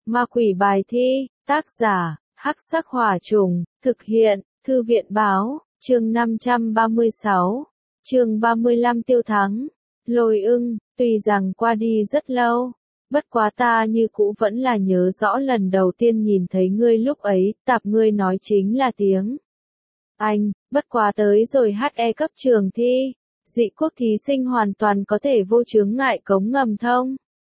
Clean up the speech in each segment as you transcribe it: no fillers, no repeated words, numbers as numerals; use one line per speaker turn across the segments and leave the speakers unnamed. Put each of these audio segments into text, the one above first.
Ma quỷ bài thi, tác giả, Hắc Sắc Hỏa Trùng, thực hiện, Thư viện báo, chương 536, chương 35 Tiêu Thắng. Lôi Ưng, tuy rằng qua đi rất lâu, bất quá ta như cũ vẫn là nhớ rõ lần đầu tiên nhìn thấy ngươi lúc ấy, tạp ngươi nói chính là tiếng Anh, bất quá tới rồi HE cấp trường thi, dị quốc thí sinh hoàn toàn có thể vô chướng ngại cống ngầm thông.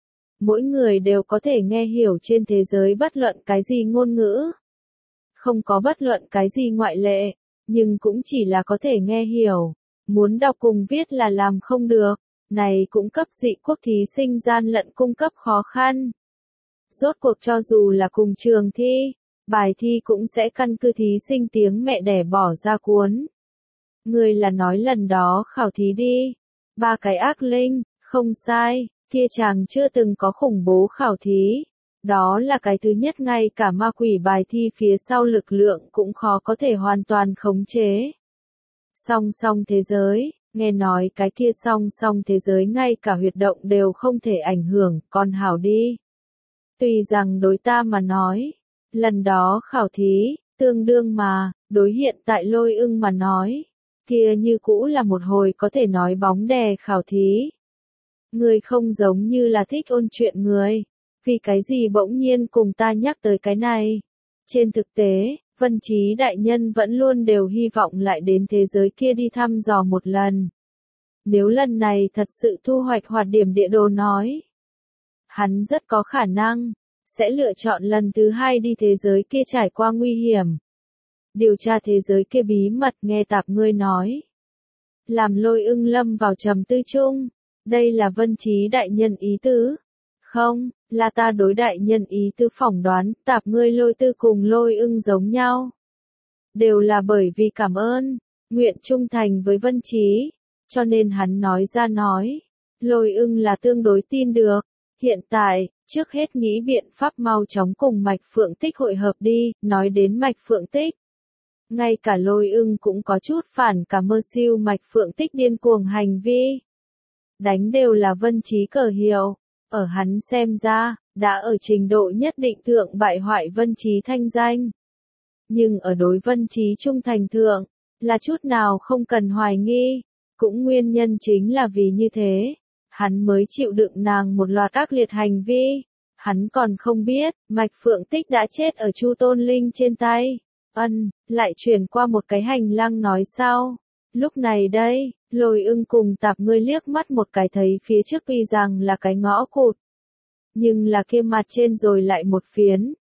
Mỗi người đều có thể nghe hiểu trên thế giới bất luận cái gì ngôn ngữ. Không có bất luận cái gì ngoại lệ, nhưng cũng chỉ là có thể nghe hiểu. Muốn đọc cùng viết là làm không được, này cũng cấp dị quốc thí sinh gian lận cung cấp khó khăn. Rốt cuộc cho dù là cùng trường thi, bài thi cũng sẽ căn cứ thí sinh tiếng mẹ đẻ bỏ ra cuốn. Người là nói lần đó khảo thí đi. 3 cái ác linh, không sai, kia chàng chưa từng có khủng bố khảo thí. Đó là cái thứ nhất, ngay cả ma quỷ bài thi phía sau lực lượng cũng khó có thể hoàn toàn khống chế. Song song thế giới, nghe nói cái kia song song thế giới ngay cả huyệt động đều không thể ảnh hưởng, còn hảo đi. Tuy rằng đối ta mà nói, lần đó khảo thí, tương đương mà, đối hiện tại Lôi Ưng mà nói, kia như cũ là một hồi có thể nói bóng đè khảo thí. Người không giống như là thích ôn chuyện người, vì cái gì bỗng nhiên cùng ta nhắc tới cái này. Trên thực tế, Vân Trí đại nhân vẫn luôn đều hy vọng lại đến thế giới kia đi thăm dò một lần. Nếu lần này thật sự thu hoạch hoạt điểm địa đồ nói, hắn rất có khả năng sẽ lựa chọn lần thứ 2 đi thế giới kia trải qua nguy hiểm. Điều tra thế giới kia bí mật, nghe tạp ngươi nói. Làm Lôi Ưng lâm vào trầm tư chung. Đây là Vân Trí đại nhân ý tứ. Không, là ta đối đại nhân ý tứ phỏng đoán, tạp ngươi Lôi Tư cùng Lôi Ưng giống nhau. Đều là bởi vì cảm ơn, nguyện trung thành với Vân Trí, cho nên hắn nói ra nói. Lôi Ưng là tương đối tin được. Hiện tại, trước hết nghĩ biện pháp mau chóng cùng Mạch Phượng Tích hội hợp đi. Nói đến Mạch Phượng Tích, ngay cả Lôi Ưng cũng có chút phản cảm mơ siêu Mạch Phượng Tích điên cuồng hành vi. Đánh đều là Vân Trí cờ hiệu, ở hắn xem ra, đã ở trình độ nhất định thượng bại hoại Vân Trí thanh danh. Nhưng ở đối Vân Trí trung thành thượng, là chút nào không cần hoài nghi, cũng nguyên nhân chính là vì như thế, hắn mới chịu đựng nàng một loạt ác liệt hành vi. Hắn còn không biết, Mạch Phượng Tích đã chết ở Chu Tôn Linh trên tay. Lại chuyển qua một cái hành lang nói sau. Lúc này đây, Lôi Ưng cùng tạp ngươi liếc mắt một cái thấy phía trước tuy rằng là cái ngõ cụt. Nhưng là kia mặt trên rồi lại một phiến,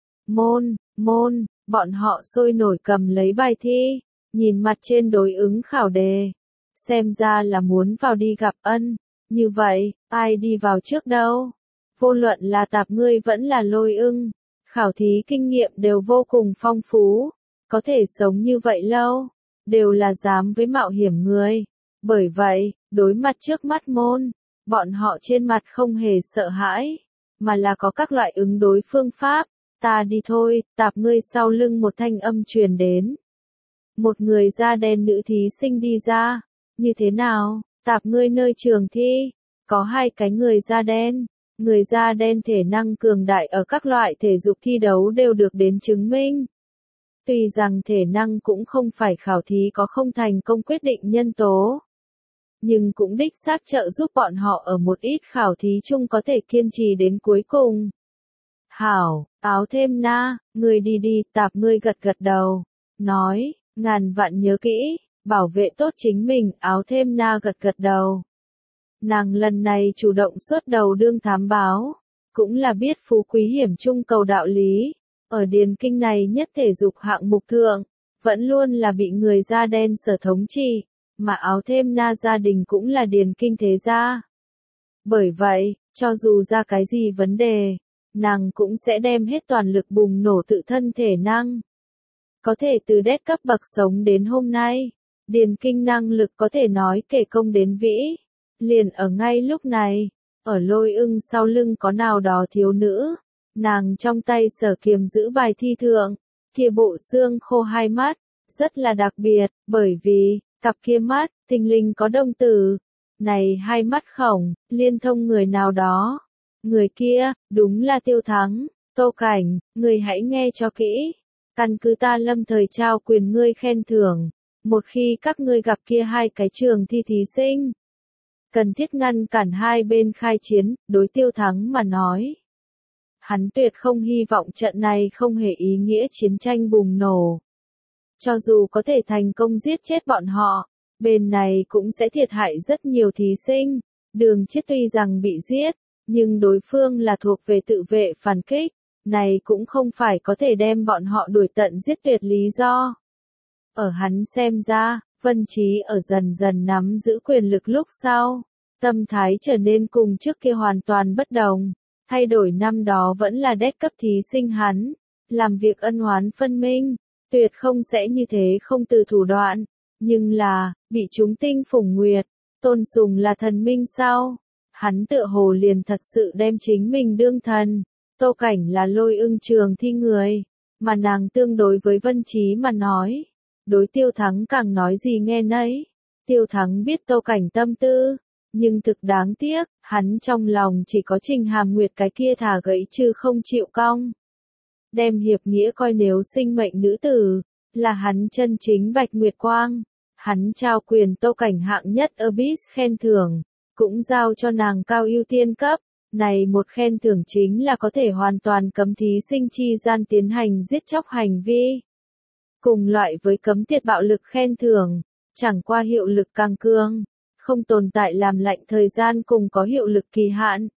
môn, bọn họ sôi nổi cầm lấy bài thi, nhìn mặt trên đối ứng khảo đề. Xem ra là muốn vào đi gặp như vậy, ai đi vào trước đâu? Vô luận là tạp ngươi vẫn là Lôi Ưng, khảo thí kinh nghiệm đều vô cùng phong phú, có thể sống như vậy lâu, đều là dám với mạo hiểm người. Bởi vậy, đối mặt trước mắt môn, bọn họ trên mặt không hề sợ hãi, mà là có các loại ứng đối phương pháp. Ta đi thôi, tạp ngươi sau lưng một thanh âm truyền đến. Một người da đen nữ thí sinh đi ra. Như thế nào, tạp ngươi nơi trường thi, có 2 cái người da đen. Người da đen thể năng cường đại ở các loại thể dục thi đấu đều được đến chứng minh. Tuy rằng thể năng cũng không phải khảo thí có không thành công quyết định nhân tố, nhưng cũng đích xác trợ giúp bọn họ ở một ít khảo thí chung có thể kiên trì đến cuối cùng. Hảo, Áo Thêm Na, ngươi đi, tạp ngươi gật đầu, nói, ngàn vạn nhớ kỹ, bảo vệ tốt chính mình. Áo Thêm Na gật đầu. Nàng lần này chủ động xuất đầu đương thám báo, cũng là biết phú quý hiểm chung cầu đạo lý. Ở điền kinh này nhất thể dục hạng mục thượng, vẫn luôn là bị người da đen sở thống trị, mà Áo Thêm Na gia đình cũng là điền kinh thế gia. Bởi vậy, cho dù ra cái gì vấn đề, nàng cũng sẽ đem hết toàn lực bùng nổ tự thân thể năng. Có thể từ đét cấp bậc sống đến hôm nay, điền kinh năng lực có thể nói kể công đến vĩ. Liền ở ngay lúc này, ở Lôi Ưng sau lưng có nào đó thiếu nữ. Nàng trong tay sở kiềm giữ bài thi thượng, kia bộ xương khô 2 mắt, rất là đặc biệt, bởi vì, cặp kia mắt, thình lình có đồng tử. Này 2 mắt khổng, liên thông người nào đó. Người kia, đúng là Tiêu Thắng. Tô Cảnh, ngươi hãy nghe cho kỹ. Căn cứ ta lâm thời trao quyền ngươi khen thưởng. Một khi các ngươi gặp kia hai cái trường thi thí sinh, cần thiết ngăn cản hai bên khai chiến, đối Tiêu Thắng mà nói. Hắn tuyệt không hy vọng trận này không hề ý nghĩa chiến tranh bùng nổ. Cho dù có thể thành công giết chết bọn họ, bên này cũng sẽ thiệt hại rất nhiều thí sinh. Đường Chiết tuy rằng bị giết, nhưng đối phương là thuộc về tự vệ phản kích, này cũng không phải có thể đem bọn họ đuổi tận giết tuyệt lý do. Ở hắn xem ra, Vân Trí ở dần dần nắm giữ quyền lực lúc sau, tâm thái trở nên cùng trước kia hoàn toàn bất đồng. Thay đổi năm đó vẫn là đét cấp thí sinh hắn, làm việc ân oán phân minh, tuyệt không sẽ như thế không từ thủ đoạn, nhưng là, bị chúng tinh phủng nguyệt, tôn sùng là thần minh sao? Hắn tựa hồ liền thật sự đem chính mình đương thần. Tô Cảnh là Lôi Ưng trường thi người, mà nàng tương đối với Vân Trí mà nói. Đối Tiêu Thắng càng nói gì nghe nấy. Tiêu Thắng biết Tô Cảnh tâm tư, nhưng thực đáng tiếc, hắn trong lòng chỉ có Trình Hàm Nguyệt cái kia thà gãy chứ không chịu cong. Đem hiệp nghĩa coi nếu sinh mệnh nữ tử, là hắn chân chính Bạch Nguyệt Quang. Hắn trao quyền Tô Cảnh hạng nhất Abyss khen thưởng, cũng giao cho nàng cao ưu tiên cấp. Này một khen thưởng chính là có thể hoàn toàn cấm thí sinh chi gian tiến hành giết chóc hành vi. Cùng loại với cấm tiệt bạo lực khen thưởng, chẳng qua hiệu lực càng cường, không tồn tại làm lạnh thời gian cùng có hiệu lực kỳ hạn.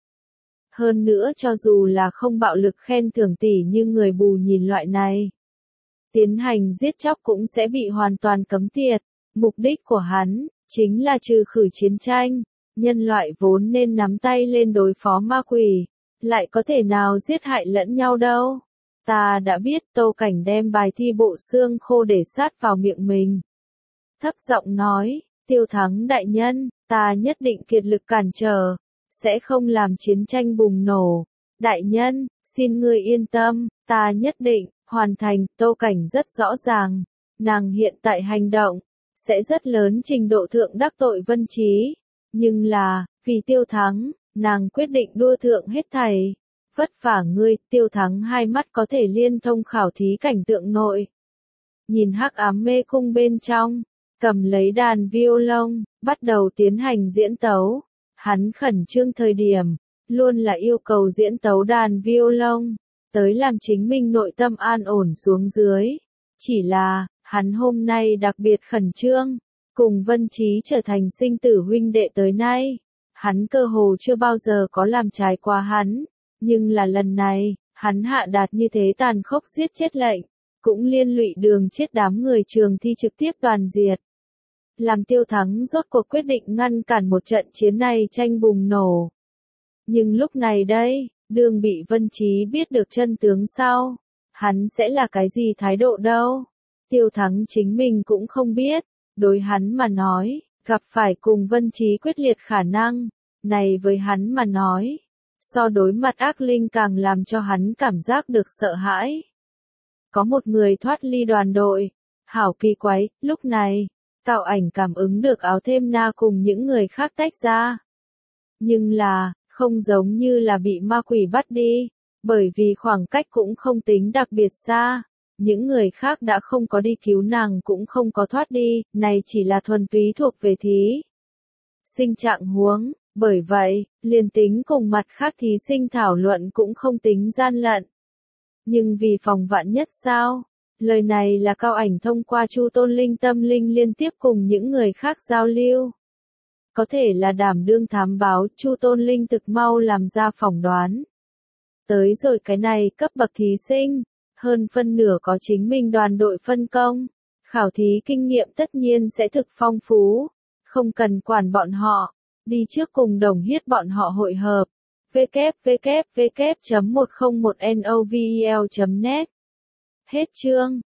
Hơn nữa cho dù là không bạo lực khen thưởng tỷ như người bù nhìn loại này, tiến hành giết chóc cũng sẽ bị hoàn toàn cấm tiệt. Mục đích của hắn, chính là trừ khử chiến tranh. Nhân loại vốn nên nắm tay lên đối phó ma quỷ, lại có thể nào giết hại lẫn nhau đâu. Ta đã biết. Tô Cảnh đem bài thi bộ xương khô để sát vào miệng mình. Thấp giọng nói, Tiêu Thắng đại nhân, ta nhất định kiệt lực cản trở, sẽ không làm chiến tranh bùng nổ. Đại nhân, xin ngươi yên tâm, ta nhất định hoàn thành. Tô Cảnh rất rõ ràng, nàng hiện tại hành động sẽ rất lớn trình độ thượng đắc tội Vân Trí. Nhưng là, vì Tiêu Thắng, nàng quyết định đua thượng hết thảy. Vất vả ngươi. Tiêu Thắng hai mắt có thể liên thông khảo thí cảnh tượng nội. Nhìn hắc ám mê cung bên trong, cầm lấy đàn violon, bắt đầu tiến hành diễn tấu. Hắn khẩn trương thời điểm, luôn là yêu cầu diễn tấu đàn violon, tới làm chính mình nội tâm an ổn xuống dưới. Chỉ là, hắn hôm nay đặc biệt khẩn trương. Cùng Vân Trí trở thành sinh tử huynh đệ tới nay, hắn cơ hồ chưa bao giờ có làm trái qua hắn, nhưng là lần này, hắn hạ đạt như thế tàn khốc giết chết lệnh, cũng liên lụy Đường Chiết đám người trường thi trực tiếp đoàn diệt. Làm Tiêu Thắng rốt cuộc quyết định ngăn cản một trận chiến này tranh bùng nổ. Nhưng lúc này đây, Đường bị Vân Trí biết được chân tướng sau, hắn sẽ là cái gì thái độ đâu? Tiêu Thắng chính mình cũng không biết. Đối hắn mà nói, gặp phải cùng Vân Trí quyết liệt khả năng, này với hắn mà nói, so đối mặt ác linh càng làm cho hắn cảm giác được sợ hãi. Có một người thoát ly đoàn đội, hảo kỳ quái. Lúc này, Cao Ảnh cảm ứng được Áo Thêm Na cùng những người khác tách ra. Nhưng là, không giống như là bị ma quỷ bắt đi, bởi vì khoảng cách cũng không tính đặc biệt xa. Những người khác đã không có đi cứu nàng cũng không có thoát đi, này chỉ là thuần túy thuộc về thí sinh trạng huống. Bởi vậy, liền tính cùng mặt khác thí sinh thảo luận cũng không tính gian lận. Nhưng vì phòng vạn nhất sao? Lời này là Cao Ảnh thông qua Chu Tôn Linh tâm linh liên tiếp cùng những người khác giao lưu. Có thể là đảm đương thám báo, Chu Tôn Linh thực mau làm ra phỏng đoán. Tới rồi cái này cấp bậc thí sinh, hơn phân nửa có chính mình đoàn đội phân công, khảo thí kinh nghiệm tất nhiên sẽ thực phong phú, không cần quản bọn họ, đi trước cùng đồng hiết bọn họ hội hợp. www.101novel.net. Hết chương.